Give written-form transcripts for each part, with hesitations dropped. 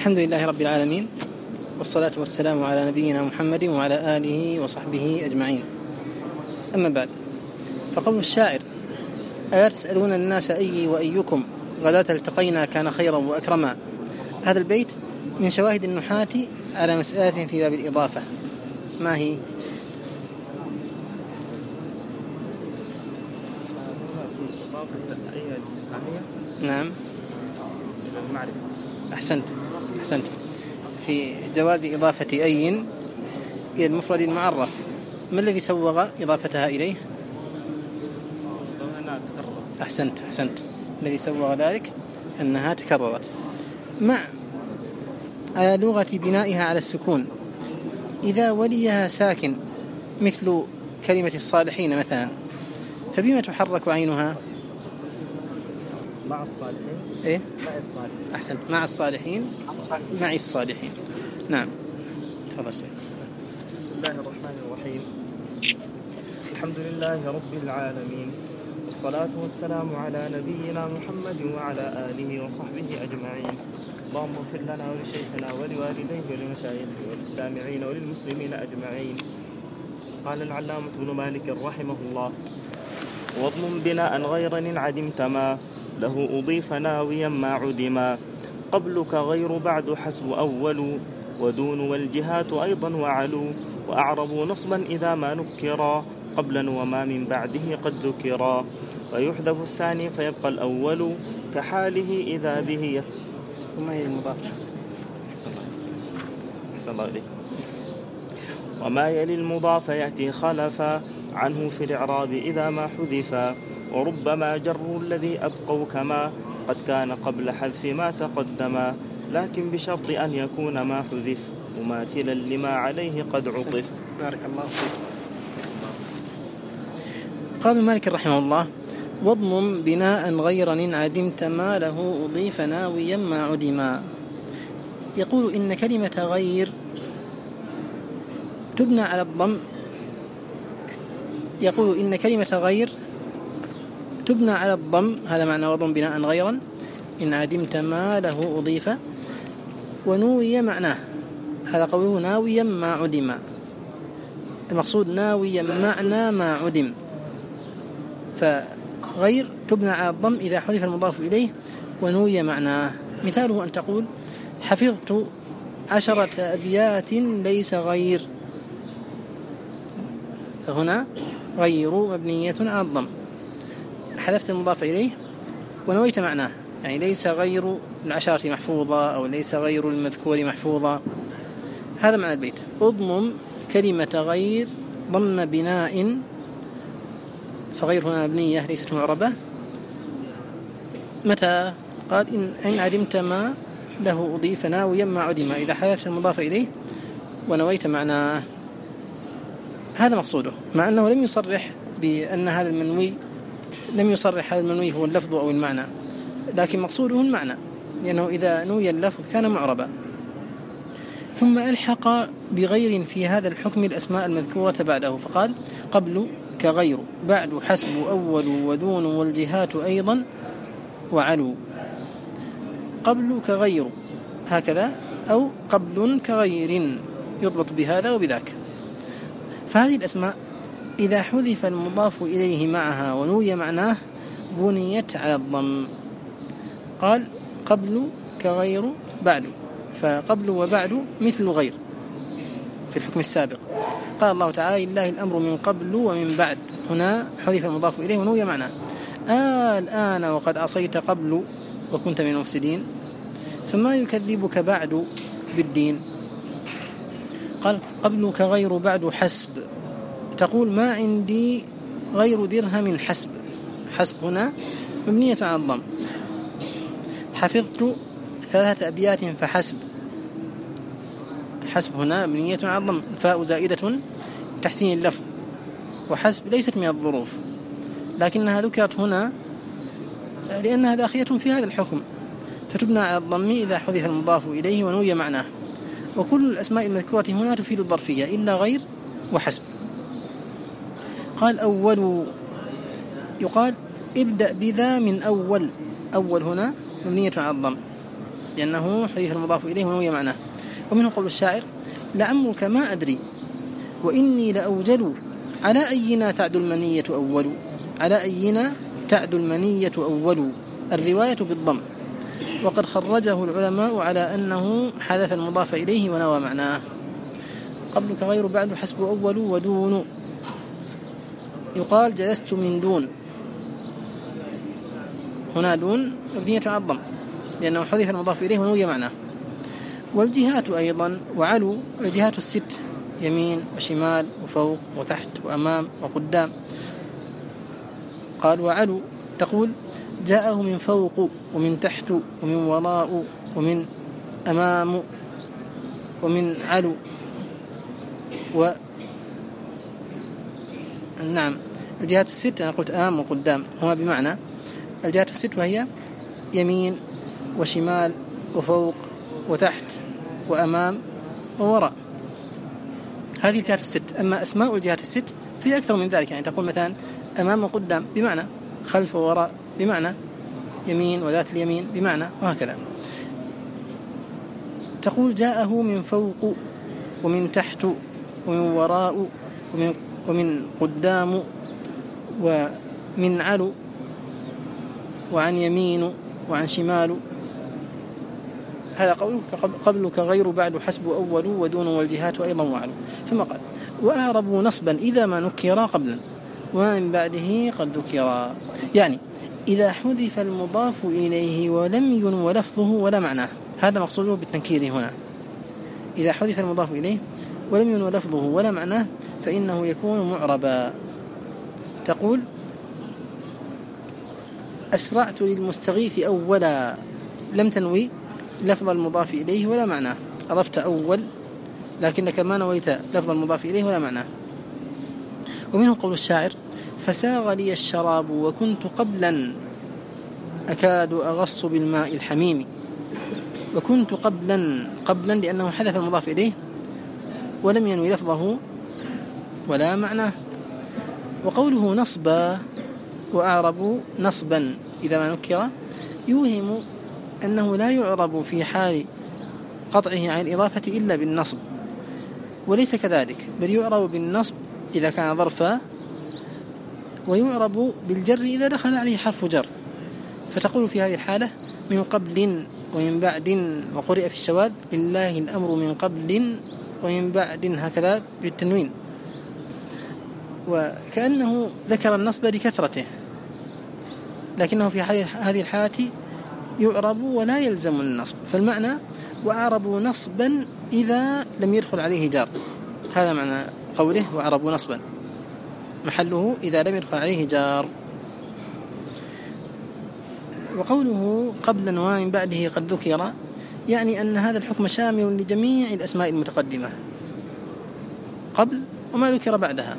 الحمد لله رب العالمين، والصلاة والسلام على نبينا محمد وعلى آله وصحبه أجمعين. أما بعد، فقول الشاعر: ألا تسألون الناس أي وأيكم غداة التقينا كان خيرا وأكرما. هذا البيت من شواهد النحاة على مسألة في باب الإضافة. ما هي؟ نعم، المعرفة. أحسنت. في جواز إضافة أي إلى المفرد المعرف. ما الذي سوغ إضافتها إليه؟ أحسنت. الذي سوغ ذلك أنها تكررت مع على لغة بنائها على السكون إذا وليها ساكن، مثل كلمة الصالحين مثلا، فبما تحرك عينها؟ مع الصالحين. إيه؟ مع الصالحين. أحسنت، مع الصالحين. مع الصالحين. نعم، تفضل سيد. بسم الله الرحمن الرحيم. الحمد لله رب العالمين، والصلاة والسلام على نبينا محمد وعلى آله وصحبه أجمعين. اللهم اغفر لنا ولشيخنا ولوالديه ولمشايخه وللسامعين وللمسلمين أجمعين. قال العلامة ابن مالك رحمه الله: واضم بناء غير عدمت ما له أضيف ناويا ما عدما، قبلك غير بعد حسب أول، ودون والجهات أيضا وعلو، وأعربوا نصبا إذا ما نكرا، قبلا وما من بعده قد ذكرا، ويحذف الثاني فيبقى الأول كحاله إذا به وما هي المضافة؟ الله عليكم. وما يلي المضاف يأتي خلفا عنه في الإعراب إذا ما حذفا، وربما جر الذي أبقوا كما قد كان قبل حذف ما تقدما، لكن بشرط أن يكون ما حذف مماثلا لما عليه قد عطف. بارك الله فيك. قال مالك رحمه الله: واضمم بناء غير عدمت ما له أضيف ناويا ما عدما. يقول إن كلمة غير تبنى على الضم. يقول إن كلمة غير تبنى على الضم، هذا معنى وضم بناء غيرا، إن عدمت ما له أضيف، ونوي معناه، هذا قوله ناويا ما عدم، المقصود ناويا معنى ما عدم. فغير تبنى على الضم إذا حذف المضاف إليه ونوي معناه. مثاله أن تقول: حفظت 10 أبيات ليس غير، فهنا غير مبنية على الضم، حذفت المضاف إليه ونويت معناه، يعني ليس غير 10 محفوظة أو ليس غير المذكور محفوظة. هذا معنى البيت: اضمم كلمة غير ضم بناء، فغير هنا مبنية ليست معربة. متى؟ قال: إن عدمت ما له أضيف ناويا ما عدم، إذا حذفت المضاف إليه ونويت معناه. هذا مقصوده، مع أنه لم يصرح بأن هذا المنوي، لم يصرح هذا المنوي هو اللفظ أو المعنى، لكن مقصوده المعنى، لأنه إذا نوي اللفظ كان معربا. ثم ألحق بغير في هذا الحكم الأسماء المذكورة بعده، فقال: قبل كغير، بعد حسب أول، ودون والجهات أيضا وعلو. قبل كغير هكذا، أو قبل كغير، يضبط بهذا وبذاك. فهذه الأسماء إذا حذف المضاف إليه معها ونوي معناه بنيت على الضم. قال: قبل كغير بعد، فقبل وبعد مثل غير في الحكم السابق. قال الله تعالى: لله الأمر من قبل ومن بعد، هنا حذف المضاف إليه ونوي معناه. الآن وقد عصيت قبل وكنت من المفسدين، فما يكذبك بعد بالدين. قال: قبل كغير بعد حسب، تقول: ما عندي غير درهم حسب، حسب هنا مبنية على الضم. حفظت 3 أبيات فحسب، حسب هنا مبنية على الضم، فاء زائدة تحسين اللفظ، وحسب ليست من الظروف، لكنها ذكرت هنا لأنها داخلة في هذا الحكم، فتبنى على الضم إذا حذف المضاف إليه ونوي معناه. وكل الأسماء المذكورة هنا تفيد الظرفية إلا غير وحسب. قال: أول، يقال: ابدأ بذا من أول، أول هنا مبنية على الضم، لأنه حذف المضاف إليه ونوي معناه. ومنه قول الشاعر: لعمرك ما أدري وإني لأوجل على أينا تعد المنية أول. على أينا تعد المنية أول، الرواية بالضم، وقد خرجه العلماء على أنه حذف المضاف إليه ونوى معناه. قبلك غير بعد حسب أول ودون، يقال جلست من دون، هنا دون مبنية على الضم لأنه حذف المضاف إليه ونوي معناه. والجهات أيضا وعلو، الجهات الست: يمين وشمال وفوق وتحت وأمام وقدام. قال: وعلو تقول جاءه من فوق ومن تحت ومن وراء ومن أمام ومن علو نعم، الجهات الست أنا قلت أمام وقدام هما بمعنى الجهات الست، وهي يمين وشمال وفوق وتحت وأمام ووراء، هذه الجهات الست. أما أسماء الجهات الست في أكثر من ذلك، يعني تقول مثلا أمام وقدام بمعنى خلف ووراء بمعنى يمين وذات اليمين بمعنى، وهكذا. تقول جاءه من فوق ومن تحت ومن وراء ومن قدام ومن علو وعن يمين وعن شمال. هذا قبلك غير بعد حسب أول ودون والجهات أيضا وعلو. ثم قال: وأعربوا نصبا إذا ما نكر قبلا وما من بعده قد ذكر. يعني إذا حذف المضاف إليه ولم ينو لفظه ولا معناه، هذا مقصوده بالتنكير هنا. إذا حذف المضاف إليه ولم ينو لفظه ولا معناه فإنه يكون معربا. تقول: أسرعت للمستغيث أولا، لم تنوي لفظ المضاف إليه ولا معناه، أضفت أول لكنك ما نويت لفظ المضاف إليه ولا معناه. ومنه قول الشاعر: فساغ لي الشراب وكنت قبلا أكاد أغص بالماء الحميم. وكنت قبلا لأنه حذف المضاف إليه ولم ينوي لفظه ولا معناه. وقوله نصبا وأعربوا نصبا إذا ما نكر يوهم أنه لا يعرب في حال قطعه عن الإضافة إلا بالنصب، وليس كذلك، بل يعرب بالنصب إذا كان ظرفا، ويعرب بالجر إذا دخل عليه حرف جر. فتقول في هذه الحالة: من قبل ومن بعد، وقرئ في الشواذ: لله الأمر من قبل ومن بعد، هكذا بالتنوين، وكأنه ذكر النصب لكثرته، لكنه في هذه الحالة يعرب ولا يلزم النصب. فالمعنى: وأعربوا نصبا إذا لم يدخل عليه جار، هذا معنى قوله وأعربوا نصبا، محله إذا لم يدخل عليه جار. وقوله قبلا ومن بعده قد ذكر يعني أن هذا الحكم شامل لجميع الأسماء المتقدمة قبل وما ذكر بعدها.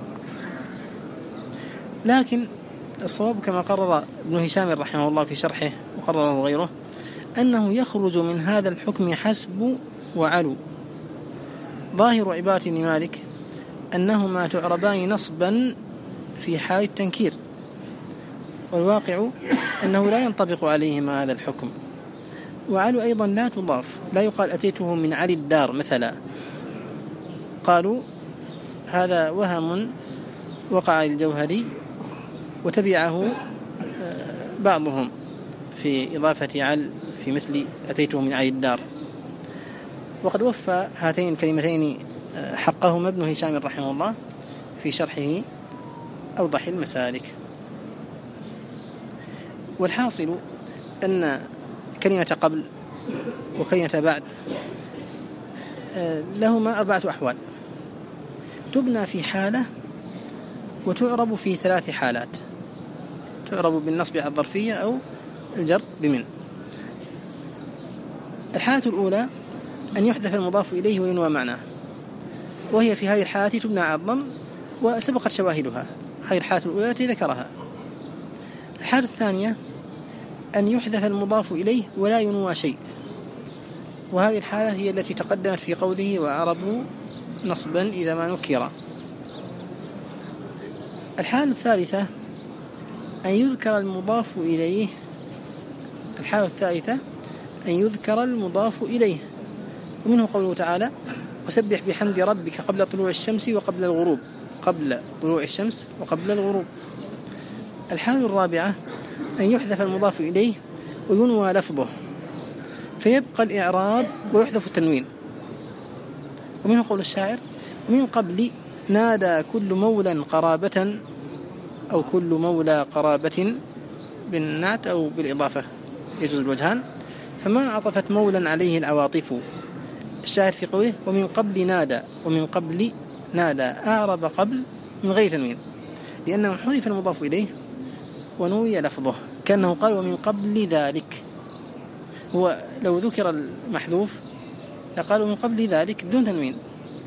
لكن الصواب كما قرر ابن هشام رحمه الله في شرحه وقرره غيره أنه يخرج من هذا الحكم حسب وعلو. ظاهر عبارة ابن مالك أنهما تعربان نصبا في حال التنكير، والواقع أنه لا ينطبق عليهما هذا الحكم. وعلو أيضا لا تضاف، لا يقال أتيته من علي الدار مثلا. قالوا هذا وهم وقع الجوهري وتبعه بعضهم في إضافة عل في مثل أتيته من علي الدار. وقد وفى هاتين الكلمتين حقهما ابن هشام رحمه الله في شرحه أوضح المسالك. والحاصل أن كلمة قبل وكلمة بعد لهما 4 أحوال، تبنى في حالة وتعرب في 3 حالات، تعرب بالنصب على الظرفية أو الجر بمن. الحالة الأولى أن يحذف المضاف إليه وينوى معناه، وهي في هذه الحالة تبنى على الضم وسبقت شواهدها، هذه الحالة الأولى التي ذكرها. الحالة الثانية أن يحذف المضاف إليه ولا ينوى شيء، وهذه الحالة هي التي تقدمت في قوله وعربوا نصبا إذا ما نكر. الحالة الثالثة أن يذكر المضاف إليه، الحالة الثالثة أن يذكر المضاف إليه. ومنه قوله تعالى: وسبح بحمد ربك قبل طلوع الشمس وقبل الغروب، قبل طلوع الشمس وقبل الغروب. الحال الرابعة أن يحذف المضاف إليه وينوى لفظه فيبقى الإعراب ويحذف التنوين. ومنه قول الشاعر: ومن قبل نادى كل مولى قرابة، أو كل مولى قرابة بالنعت أو بالإضافة يجوز الوجهان، فما عطفت مولا عليه العواطف. الشاعر في قوله: ومن قبل نادى، ومن قبل نادى أعرب قبل من غير تنوين، لأنه حذف المضاف إليه ونوي لفظه، كأنه قال: ومن قبل ذلك. هو لو ذكر المحذوف لقال: ومن قبل ذلك بدون تنوين.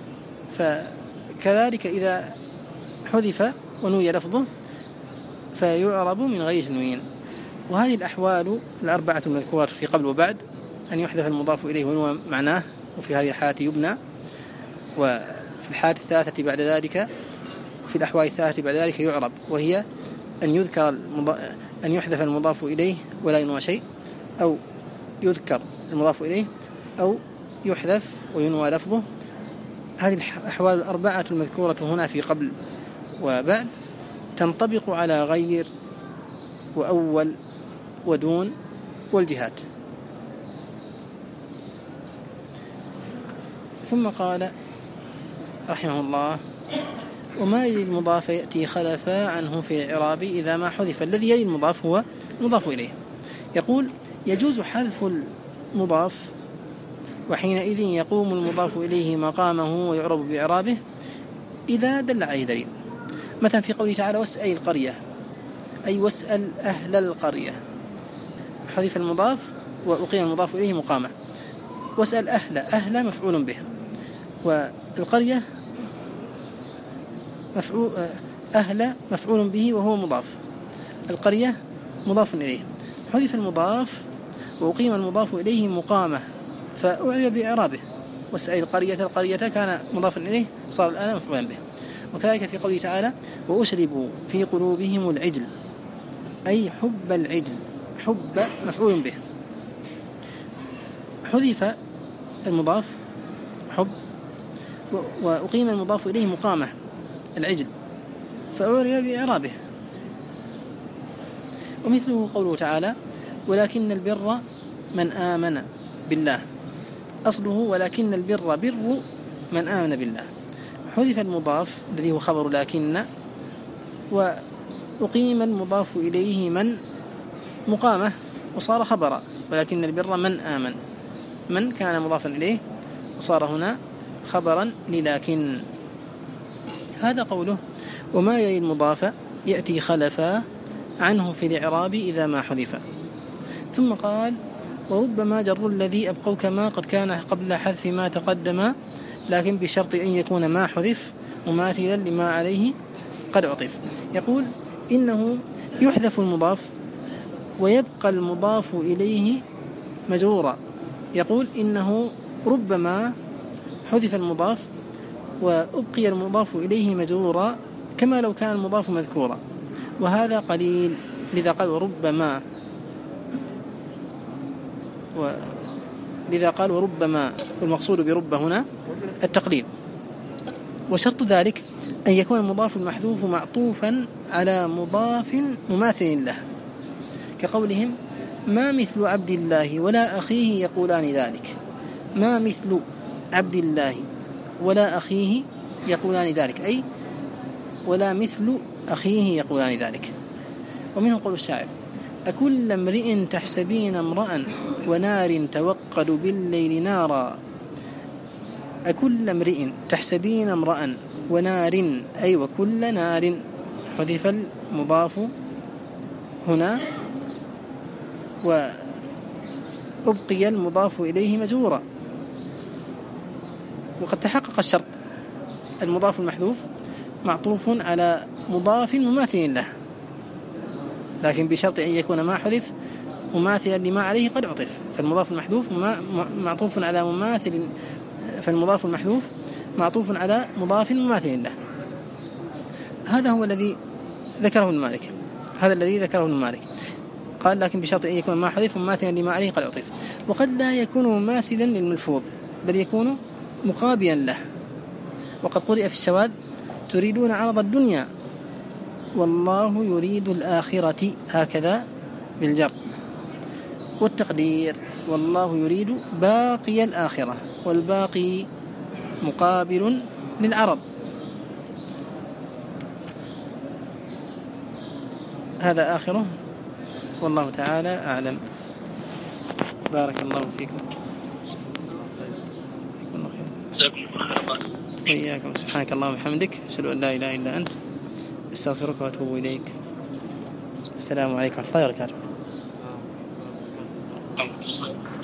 فكذلك إذا حذف ونوي لفظه فيعرب من غير تنوين. وهذه الأحوال الأربعة المذكورة في قبل وبعد: أن يحذف المضاف إليه ونوى معناه، وفي هذه الحالة يبنى، وفي الحالة الثالثة بعد ذلك، وفي الأحوال الثالثة بعد ذلك يعرب، وهي أن يحذف المضاف إليه ولا ينوى شيء، أو يذكر المضاف إليه، أو يحذف وينوى لفظه. هذه الأحوال الأربعة المذكورة هنا في قبل وبعد تنطبق على غير وأول ودون والجهات. ثم قال رحمه الله: وما يلي المضاف يأتي خلفا عنه في الإعراب إذا ما حذف. الذي يلي المضاف هو المضاف إليه. يقول: يجوز حذف المضاف، وحينئذ يقوم المضاف إليه مقامه ويعرب بإعرابه إذا دل عليه دليل. مثلا في قوله تعالى: واسأل القرية، أي واسأل أهل القرية، حذف المضاف وأقيم المضاف إليه مقامه. واسأل أهل مفعول به، والقرية أهل مفعول به وهو مضاف، القرية مضاف إليه. حذف المضاف وأقيم المضاف إليه مقامه فأعرب بإعرابه. واسأل القرية كان مضافا إليه، صار الآن مفعولا به. وكذلك في قوله تعالى: وأشربوا في قلوبهم العجل، أي حب العجل، حب مفعول به. حذف المضاف حب وأقيم المضاف إليه مقامه العجل فأعرب بإعرابه. ومثله قوله تعالى: ولكن البر من آمن بالله، أصله ولكن البر بر من آمن بالله. حذف المضاف الذي هو خبر لكن، وأقيم المضاف إليه من مقامه وصار خبرا، ولكن البر من آمن، من كان مضافا إليه وصار هنا خبرا للكن. هذا قوله: وما يلي المضاف يأتي خلفا عنه في الإعراب إذا ما حذف. ثم قال: وربما جر الذي أبقوك ما قد كان قبل حذف ما تقدم، لكن بشرط أن يكون ما حذف مماثلا لما عليه قد عطف. يقول: إنه يحذف المضاف ويبقى المضاف إليه مجرورا. يقول: إنه ربما حذف المضاف وأبقي المضاف إليه مجرورا كما لو كان المضاف مذكورا، وهذا قليل، لذا قال وربما، لذا قال وربما، والمقصود برب هنا التقليل. وشرط ذلك أن يكون المضاف المحذوف معطوفا على مضاف مماثل له، كقولهم: ما مثل عبد الله ولا أخيه يقولان ذلك. ما مثل عبد الله ولا أخيه يقولان ذلك، أي ولا مثل أخيه يقولان ذلك. ومنه قول الشاعر: أكل امرئ تحسبين امرأ ونار توقد بالليل نارا. أكل امرئ تحسبين امرأ ونار، أي وكل نار. حذف المضاف هنا وأبقي المضاف إليه مجرورا. وقد تحقق الشرط، المضاف المحذوف معطوف على مضاف مماثل له، لكن بشرط أن يكون ما حذف مماثلا لما عليه قد عطف. فالمضاف المحذوف معطوف على مماثل، فالمضاف المحذوف معطوف على مضاف مماثل له. هذا هو الذي ذكره ابن مالك، هذا الذي ذكره ابن مالك. قال: لكن بشرط أن يكون ما حذف مماثلا لما عليه قد عطف. وقد لا يكون مماثلا للملفوظ بل يكون مقابلا له. وقد قرئ في الشواذ تريدون عرض الدنيا والله يريد الآخرة هكذا بالجر. والتقدير والله يريد باقي الآخرة، والباقي مقابل للعرض. هذا آخره والله تعالى أعلم. بارك الله فيكم. وإياكم. سبحانك اللهم وبحمدك أشهد أن لا إله إلا أنت أستغفرك وأتوب إليك. السلام عليكم ورحمة الله وبركاته.